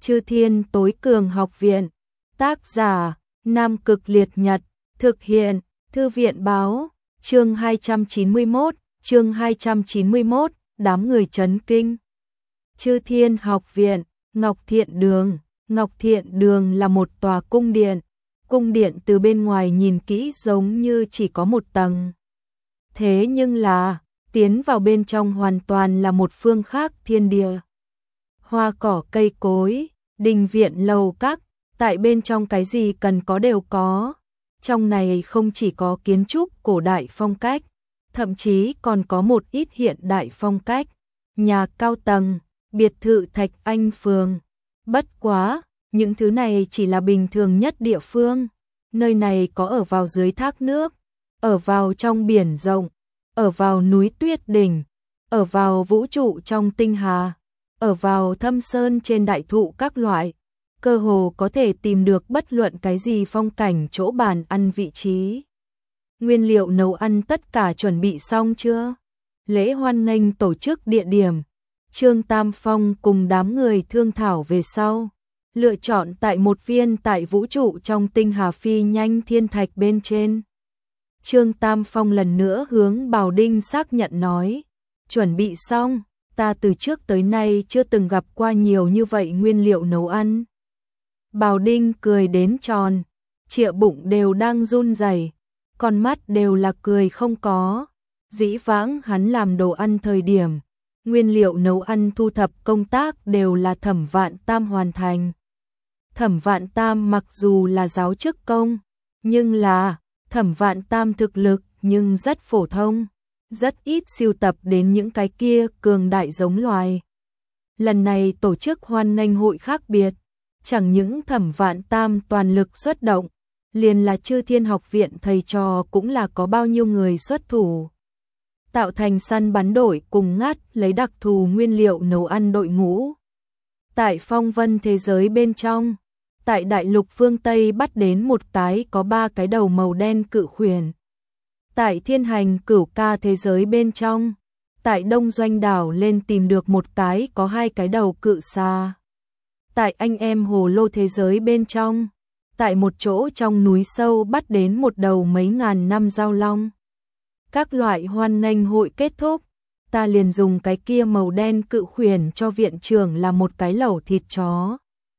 Chư Thiên Tối Cường Học Viện. Tác giả: Nam Cực Liệt Nhật. Thực hiện: Thư viện báo. Chương 291, đám người chấn kinh. Chư Thiên Học Viện, Ngọc Thiện Đường. Ngọc Thiện Đường là một tòa cung điện. Cung điện từ bên ngoài nhìn kỹ giống như chỉ có một tầng. Thế nhưng là, tiến vào bên trong hoàn toàn là một phương khác thiên địa. Hoa cỏ cây cối, đình viện lầu các, tại bên trong cái gì cần có đều có. Trong này không chỉ có kiến trúc cổ đại phong cách, thậm chí còn có một ít hiện đại phong cách, nhà cao tầng, biệt thự Thạch Anh Phường. Bất quá, những thứ này chỉ là bình thường nhất địa phương. Nơi này có ở vào dưới thác nước, ở vào trong biển rộng, ở vào núi tuyết đỉnh, ở vào vũ trụ trong tinh hà, ở vào thâm sơn trên đại thụ các loại. Cơ hồ có thể tìm được bất luận cái gì phong cảnh chỗ bàn ăn vị trí. Nguyên liệu nấu ăn tất cả chuẩn bị xong chưa? Lễ hoan nghênh tổ chức địa điểm. Trương Tam Phong cùng đám người thương thảo về sau. Lựa chọn tại một viên tại vũ trụ trong tinh hà phi nhanh thiên thạch bên trên. Trương Tam Phong lần nữa hướng Bảo Đinh xác nhận nói. Chuẩn bị xong, ta từ trước tới nay chưa từng gặp qua nhiều như vậy nguyên liệu nấu ăn. Bảo Đinh cười đến tròn, chĩa bụng đều đang run rẩy, con mắt đều là cười không có. Dĩ vãng hắn làm đồ ăn thời điểm, nguyên liệu nấu ăn thu thập công tác đều là Thẩm Vạn Tam hoàn thành. Thẩm Vạn Tam mặc dù là giáo chức công, nhưng là Thẩm Vạn Tam thực lực nhưng rất phổ thông, rất ít sưu tập đến những cái kia cường đại giống loài. Lần này tổ chức hoan nghênh hội khác biệt, chẳng những Thẩm Vạn Tam toàn lực xuất động, liền là Chư Thiên Học Viện thầy trò cũng là có bao nhiêu người xuất thủ. Tạo thành săn bắn đội cùng ngắt lấy đặc thù nguyên liệu nấu ăn đội ngũ. Tại phong vân thế giới bên trong, tại đại lục phương Tây bắt đến một cái có 3 cái đầu màu đen cự khuyển. Tại thiên hành cửu ca thế giới bên trong, tại đông doanh đảo lên tìm được một cái có 2 cái đầu cự xà. Tại anh em hồ lô thế giới bên trong, tại một chỗ trong núi sâu bắt đến một đầu mấy ngàn năm dao long. Các loại hoan nghênh hội kết thúc, ta liền dùng cái kia màu đen cự khuyển cho viện trưởng làm một cái lẩu thịt chó.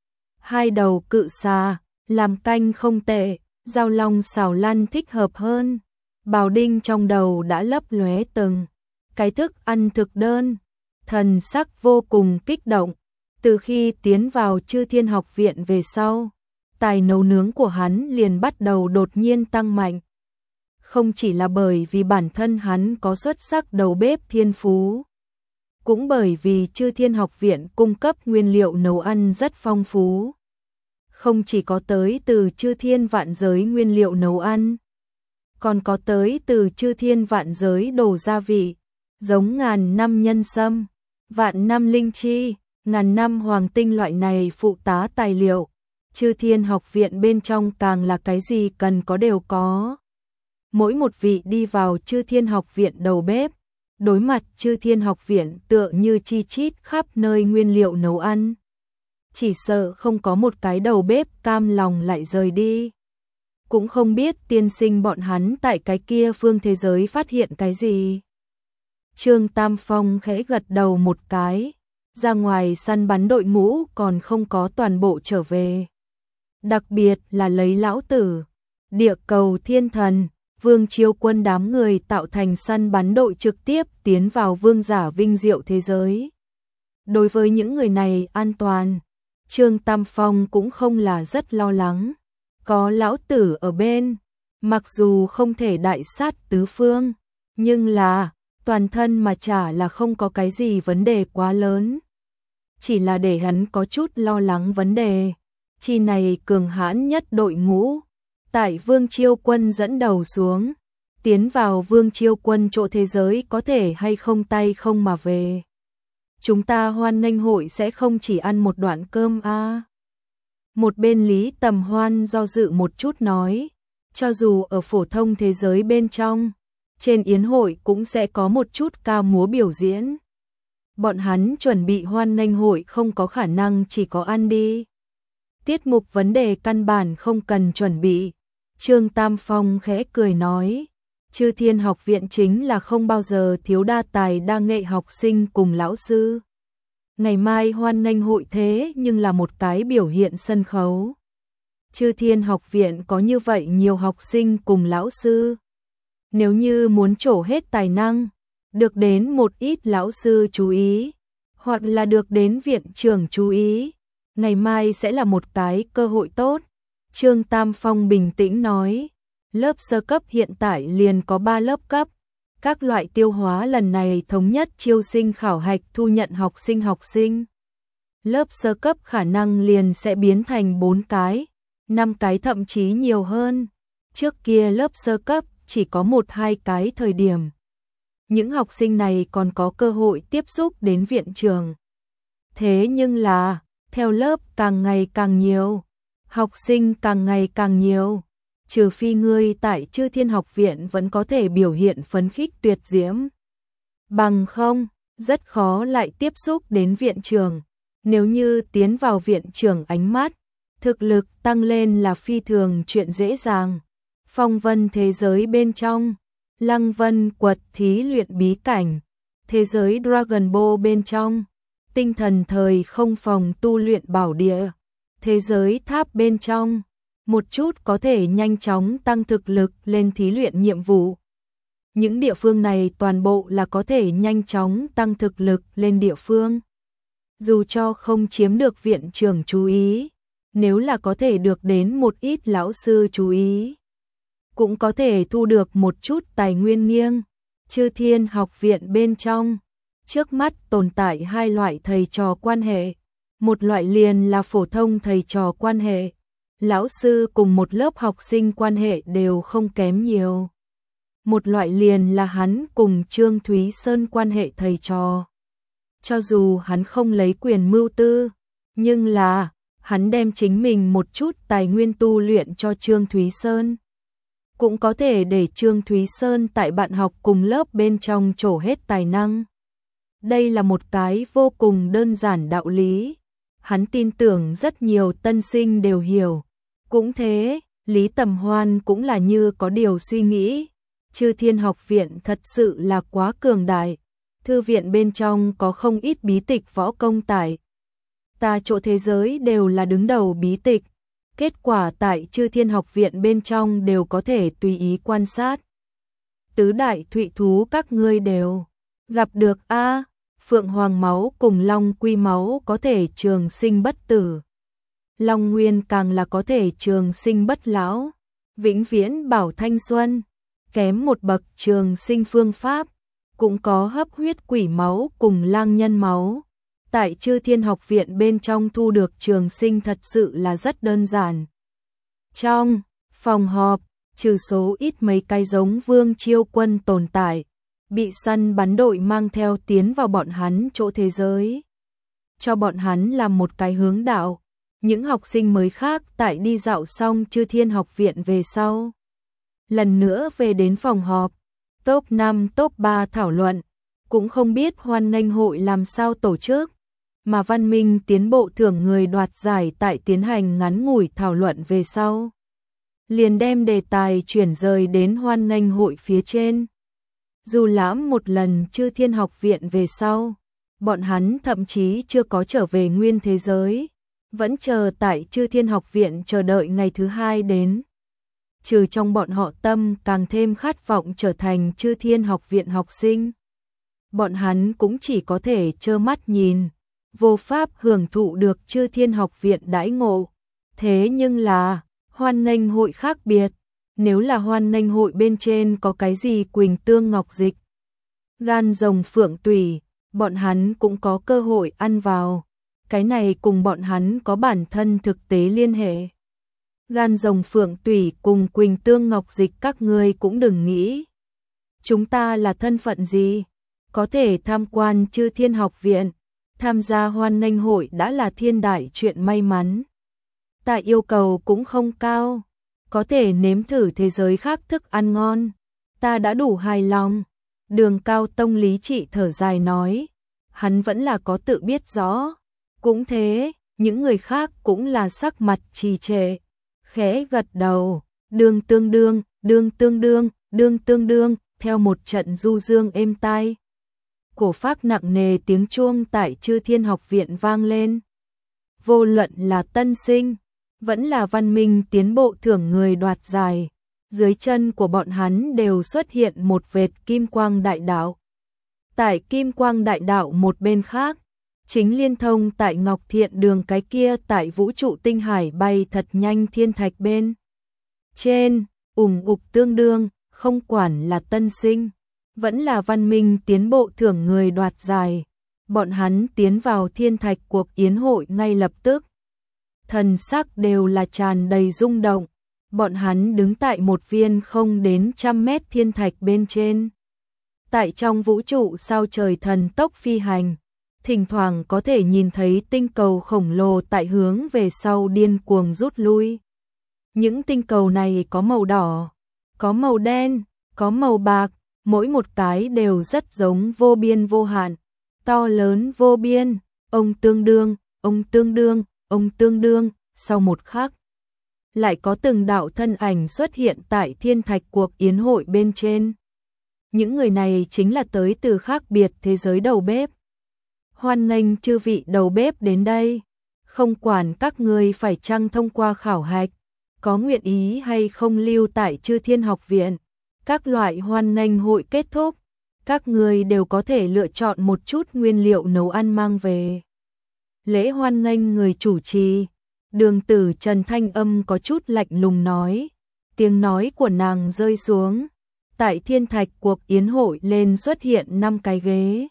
2 đầu cự xà, làm canh không tệ, dao long xào lăn thích hợp hơn. Bảo Đinh trong đầu đã lấp lóe từng cái thức ăn thực đơn, thần sắc vô cùng kích động. Từ khi tiến vào Chư Thiên Học Viện về sau, tài nấu nướng của hắn liền bắt đầu đột nhiên tăng mạnh. Không chỉ là bởi vì bản thân hắn có xuất sắc đầu bếp thiên phú, cũng bởi vì Chư Thiên Học Viện cung cấp nguyên liệu nấu ăn rất phong phú. Không chỉ có tới từ Chư Thiên vạn giới nguyên liệu nấu ăn, còn có tới từ Chư Thiên vạn giới đồ gia vị, giống ngàn năm nhân sâm, vạn năm linh chi, ngàn năm hoàng tinh loại này phụ tá tài liệu. Chư Thiên Học Viện bên trong càng là cái gì cần có đều có. Mỗi một vị đi vào Chư Thiên Học Viện đầu bếp, đối mặt Chư Thiên Học Viện tựa như chi chít khắp nơi nguyên liệu nấu ăn. Chỉ sợ không có một cái đầu bếp cam lòng lại rời đi. Cũng không biết tiên sinh bọn hắn tại cái kia phương thế giới phát hiện cái gì. Trương Tam Phong khẽ gật đầu một cái, ra ngoài săn bắn đội ngũ còn không có toàn bộ trở về. Đặc biệt là lấy lão tử, địa cầu thiên thần, Vương Chiêu Quân đám người tạo thành săn bắn đội trực tiếp tiến vào vương giả vinh diệu thế giới. Đối với những người này an toàn, Trương Tam Phong cũng không là rất lo lắng. Có lão tử ở bên, mặc dù không thể đại sát tứ phương, nhưng là toàn thân mà chả là không có cái gì vấn đề quá lớn. Chỉ là để hắn có chút lo lắng vấn đề. Chi này cường hãn nhất đội ngũ, tại Vương Chiêu Quân dẫn đầu xuống, tiến vào Vương Chiêu Quân chỗ thế giới có thể hay không tay không mà về. Chúng ta hoan nghênh hội sẽ không chỉ ăn một đoạn cơm a. Một bên Lý Tầm Hoan do dự một chút nói, cho dù ở phổ thông thế giới bên trong, trên yến hội cũng sẽ có một chút ca múa biểu diễn. Bọn hắn chuẩn bị hoan nghênh hội không có khả năng chỉ có ăn đi. Tiết mục vấn đề căn bản không cần chuẩn bị. Trương Tam Phong khẽ cười nói, Chư Thiên học viện chính là không bao giờ thiếu đa tài đa nghệ học sinh cùng lão sư. Ngày mai hoan nghênh hội thế nhưng là một cái biểu hiện sân khấu. Chư Thiên học viện có như vậy nhiều học sinh cùng lão sư. Nếu như muốn trổ hết tài năng, được đến một ít lão sư chú ý, hoặc là được đến viện trưởng chú ý, ngày mai sẽ là một cái cơ hội tốt. Trương Tam Phong bình tĩnh nói, lớp sơ cấp hiện tại liền có 3 lớp cấp. Các loại tiêu hóa lần này thống nhất chiêu sinh khảo hạch thu nhận học sinh. Lớp sơ cấp khả năng liền sẽ biến thành 4 cái, 5 cái thậm chí nhiều hơn. Trước kia lớp sơ cấp chỉ có 1-2 cái thời điểm. Những học sinh này còn có cơ hội tiếp xúc đến viện trường. Thế nhưng là, theo lớp càng ngày càng nhiều, học sinh càng ngày càng nhiều, trừ phi ngươi tại Chư Thiên học viện vẫn có thể biểu hiện phấn khích tuyệt diễm. Bằng không, rất khó lại tiếp xúc đến viện trường. Nếu như tiến vào viện trường ánh mắt, thực lực tăng lên là phi thường chuyện dễ dàng. Phong vân thế giới bên trong, Lăng Vân quật thí luyện bí cảnh, thế giới Dragon Ball bên trong, tinh thần thời không phòng tu luyện bảo địa, thế giới tháp bên trong, một chút có thể nhanh chóng tăng thực lực lên thí luyện nhiệm vụ. Những địa phương này toàn bộ là có thể nhanh chóng tăng thực lực lên địa phương. Dù cho không chiếm được viện trưởng chú ý, nếu là có thể được đến một ít lão sư chú ý, cũng có thể thu được một chút tài nguyên nghiêng. Chư Thiên học viện bên trong, trước mắt tồn tại 2 loại thầy trò quan hệ. Một loại liền là phổ thông thầy trò quan hệ. Lão sư cùng một lớp học sinh quan hệ đều không kém nhiều. Một loại liền là hắn cùng Trương Thúy Sơn quan hệ thầy trò. Cho dù hắn không lấy quyền mưu tư, nhưng là hắn đem chính mình một chút tài nguyên tu luyện cho Trương Thúy Sơn. Cũng có thể để Trương Thúy Sơn tại bạn học cùng lớp bên trong trổ hết tài năng. Đây là một cái vô cùng đơn giản đạo lý. Hắn tin tưởng rất nhiều tân sinh đều hiểu. Cũng thế, Lý Tầm Hoan cũng là như có điều suy nghĩ. Chư Thiên học viện thật sự là quá cường đại. Thư viện bên trong có không ít bí tịch võ công tại chỗ thế giới đều là đứng đầu bí tịch. Kết quả tại Chư Thiên học viện bên trong đều có thể tùy ý quan sát. Tứ đại thụy thú các ngươi đều gặp được a. Phượng Hoàng máu cùng Long Quy máu có thể trường sinh bất tử. Long Nguyên càng là có thể trường sinh bất lão, vĩnh viễn bảo thanh xuân, kém một bậc trường sinh phương pháp, cũng có hấp huyết quỷ máu cùng lang nhân máu. Tại Chư Thiên học viện bên trong thu được trường sinh thật sự là rất đơn giản. Trong phòng họp, trừ số ít mấy cái giống Vương Chiêu Quân tồn tại, bị săn bắn đội mang theo tiến vào bọn hắn chỗ thế giới. Cho bọn hắn làm một cái hướng đạo. Những học sinh mới khác tại đi dạo xong Chư Thiên học viện về sau. Lần nữa về đến phòng họp, top 5 top 3 thảo luận, cũng không biết hoan nghênh hội làm sao tổ chức, mà Văn Minh tiến bộ thưởng người đoạt giải tại tiến hành ngắn ngủi thảo luận về sau. Liền đem đề tài chuyển rời đến hoan nghênh hội phía trên. Dù lãm một lần Chư Thiên học viện về sau, bọn hắn thậm chí chưa có trở về nguyên thế giới, vẫn chờ tại Chư Thiên học viện chờ đợi ngày thứ 2 đến. Trừ trong bọn họ tâm càng thêm khát vọng trở thành Chư Thiên học viện học sinh. Bọn hắn cũng chỉ có thể trơ mắt nhìn, vô pháp hưởng thụ được Chư Thiên học viện đãi ngộ. Thế nhưng là, hoan nghênh hội khác biệt. Nếu là hoan nghênh hội bên trên có cái gì quỳnh tương ngọc dịch, gan rồng phượng tủy, bọn hắn cũng có cơ hội ăn vào. Cái này cùng bọn hắn có bản thân thực tế liên hệ. Gan rồng phượng tủy cùng quỳnh tương ngọc dịch các ngươi cũng đừng nghĩ. Chúng ta là thân phận gì? Có thể tham quan Chư Thiên học viện, tham gia hoan nghênh hội đã là thiên đại chuyện may mắn. Ta yêu cầu cũng không cao, có thể nếm thử thế giới khác thức ăn ngon, ta đã đủ hài lòng. Đường Cao Tông lý trị thở dài nói, hắn vẫn là có tự biết rõ. Cũng thế, những người khác cũng là sắc mặt trì trệ, khẽ gật đầu, đương tương đương, đương tương đương, đương tương đương, theo một trận du dương êm tai. Cổ phác nặng nề tiếng chuông tại Chư Thiên Học Viện vang lên. Vô luận là tân sinh, vẫn là văn minh tiến bộ thưởng người đoạt giải, dưới chân của bọn hắn đều xuất hiện một vệt kim quang đại đạo. Tại kim quang đại đạo một bên khác, chính liên thông tại Ngọc Thiện Đường cái kia tại vũ trụ tinh hải bay thật nhanh thiên thạch bên trên, ục tương đương, không quản là tân sinh, vẫn là văn minh tiến bộ thưởng người đoạt giải, bọn hắn tiến vào thiên thạch cuộc yến hội ngay lập tức. Thần sắc đều là tràn đầy rung động, bọn hắn đứng tại một viên không đến 100 mét thiên thạch bên trên. Tại trong vũ trụ sao trời thần tốc phi hành, thỉnh thoảng có thể nhìn thấy tinh cầu khổng lồ tại hướng về sau điên cuồng rút lui. Những tinh cầu này có màu đỏ, có màu đen, có màu bạc, mỗi một cái đều rất giống vô biên vô hạn, to lớn vô biên, ông tương đương, ông tương đương, ông tương đương, sau một khắc. Lại có từng đạo thân ảnh xuất hiện tại thiên thạch cuộc yến hội bên trên. Những người này chính là tới từ khác biệt thế giới đầu bếp. Hoan nghênh chư vị đầu bếp đến đây, không quản các người phải chăng thông qua khảo hạch, có nguyện ý hay không lưu tại Chư Thiên Học Viện. Các loại hoan nghênh hội kết thúc, các người đều có thể lựa chọn một chút nguyên liệu nấu ăn mang về. Lễ hoan nghênh người chủ trì, Đường Tử Trần thanh âm có chút lạnh lùng nói, tiếng nói của nàng rơi xuống. Tại thiên thạch cuộc yến hội lên xuất hiện 5 cái ghế.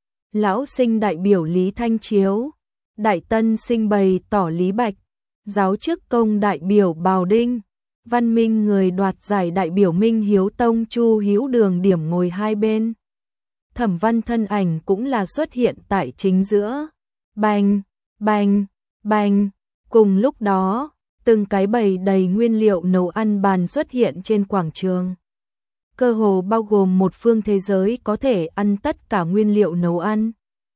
Lão sinh đại biểu Lý Thanh Chiếu, đại tân sinh bày tỏ Lý Bạch, giáo chức công đại biểu Bào Đinh, văn minh người đoạt giải đại biểu Minh Hiếu Tông Chu Hiếu Đường điểm ngồi hai bên. Thẩm Văn thân ảnh cũng là xuất hiện tại chính giữa. Bành, bành, bành, cùng lúc đó, từng cái bày đầy nguyên liệu nấu ăn bàn xuất hiện trên quảng trường. Cơ hồ bao gồm một phương thế giới có thể ăn tất cả nguyên liệu nấu ăn.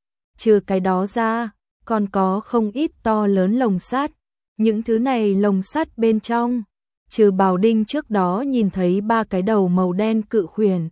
Trừ cái đó ra, còn có không ít to lớn lồng sắt. Những thứ này lồng sắt bên trong, trừ Bào Đinh trước đó nhìn thấy 3 cái đầu màu đen cự khuyển,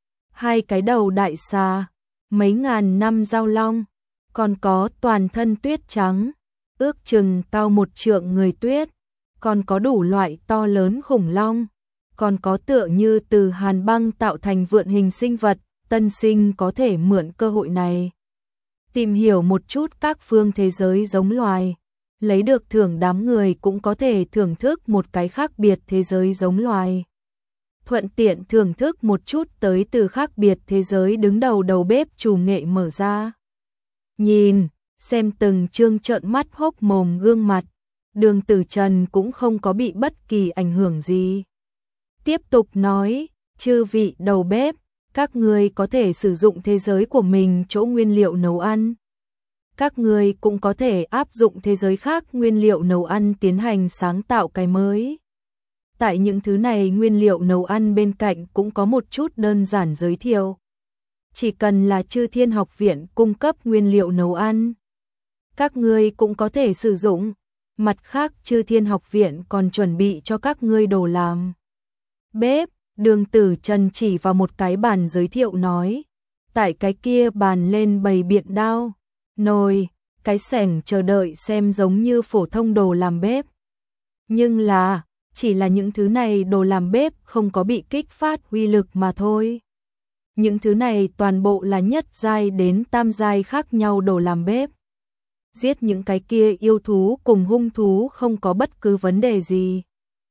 2 cái đầu đại xà, mấy ngàn năm giao long, còn có toàn thân tuyết trắng, ước chừng cao 1 trượng người tuyết, còn có đủ loại to lớn khủng long. Còn có tựa như từ hàn băng tạo thành vượn hình sinh vật, tân sinh có thể mượn cơ hội này tìm hiểu một chút các phương thế giới giống loài, lấy được thưởng đám người cũng có thể thưởng thức một cái khác biệt thế giới giống loài. Thuận tiện thưởng thức một chút tới từ khác biệt thế giới đứng đầu đầu bếp chủ nghệ mở ra. Nhìn, xem từng chương trợn mắt hốc mồm gương mặt, Đường Tử Trần cũng không có bị bất kỳ ảnh hưởng gì. Tiếp tục nói, chư vị đầu bếp, các người có thể sử dụng thế giới của mình chỗ nguyên liệu nấu ăn. Các người cũng có thể áp dụng thế giới khác nguyên liệu nấu ăn tiến hành sáng tạo cái mới. Tại những thứ này nguyên liệu nấu ăn bên cạnh cũng có một chút đơn giản giới thiệu. Chỉ cần là Chư Thiên Học Viện cung cấp nguyên liệu nấu ăn, các người cũng có thể sử dụng. Mặt khác Chư Thiên Học Viện còn chuẩn bị cho các ngươi đồ làm bếp. Đường Tử Trần chỉ vào một cái bàn giới thiệu nói, tại cái kia bàn lên bày biện đao, nồi, cái xẻng chờ đợi xem giống như phổ thông đồ làm bếp. Nhưng là, chỉ là những thứ này đồ làm bếp không có bị kích phát uy lực mà thôi. Những thứ này toàn bộ là nhất giai đến tam giai khác nhau đồ làm bếp. Giết những cái kia yêu thú cùng hung thú không có bất cứ vấn đề gì.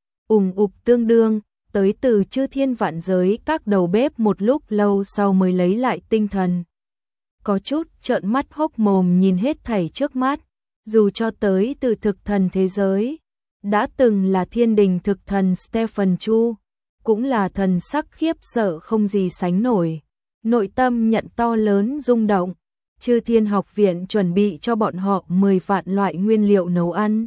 Ục tương đương, tới từ Chư Thiên vạn giới các đầu bếp một lúc lâu sau mới lấy lại tinh thần. Có chút trợn mắt hốc mồm nhìn hết thảy trước mắt, dù cho tới từ thực thần thế giới, đã từng là thiên đình thực thần Stephen Chu, cũng là thần sắc khiếp sợ không gì sánh nổi, nội tâm nhận to lớn rung động. Chư Thiên Học Viện chuẩn bị cho bọn họ 10 vạn loại nguyên liệu nấu ăn,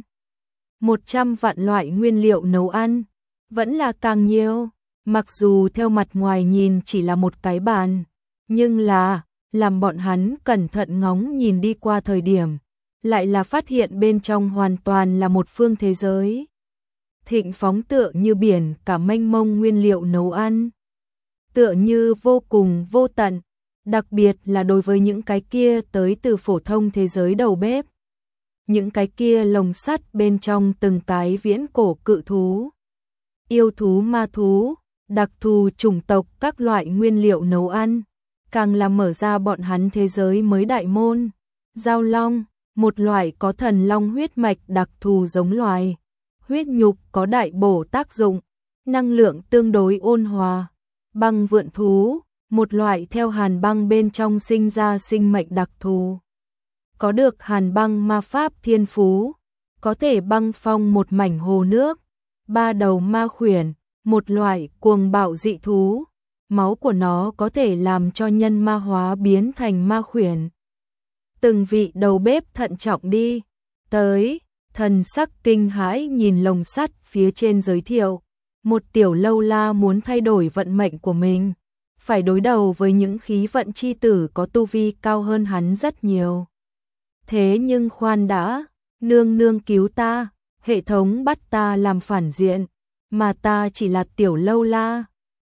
100 vạn loại nguyên liệu nấu ăn, vẫn là càng nhiều. Mặc dù theo mặt ngoài nhìn chỉ là một cái bàn, nhưng là làm bọn hắn cẩn thận ngóng nhìn đi qua thời điểm, lại là phát hiện bên trong hoàn toàn là một phương thế giới. Thịnh phóng tựa như biển cả mênh mông nguyên liệu nấu ăn. Tựa như vô cùng vô tận, đặc biệt là đối với những cái kia tới từ phổ thông thế giới đầu bếp. Những cái kia lồng sắt bên trong từng cái viễn cổ cự thú, yêu thú ma thú, đặc thù chủng tộc các loại nguyên liệu nấu ăn, càng làm mở ra bọn hắn thế giới mới đại môn. Giao long, một loại có thần long huyết mạch đặc thù giống loài, huyết nhục có đại bổ tác dụng, năng lượng tương đối ôn hòa. Băng vượn thú, một loại theo hàn băng bên trong sinh ra sinh mệnh đặc thù, có được hàn băng ma pháp thiên phú, có thể băng phong một mảnh hồ nước. Ba đầu ma khuyển, một loại cuồng bạo dị thú, máu của nó có thể làm cho nhân ma hóa biến thành ma khuyển. Từng vị đầu bếp thận trọng đi tới, thần sắc kinh hãi nhìn lồng sắt phía trên giới thiệu. Một tiểu lâu la muốn thay đổi vận mệnh của mình, phải đối đầu với những khí vận chi tử có tu vi cao hơn hắn rất nhiều. Thế nhưng khoan đã, nương nương cứu ta, hệ thống bắt ta làm phản diện, mà ta chỉ là tiểu lâu la.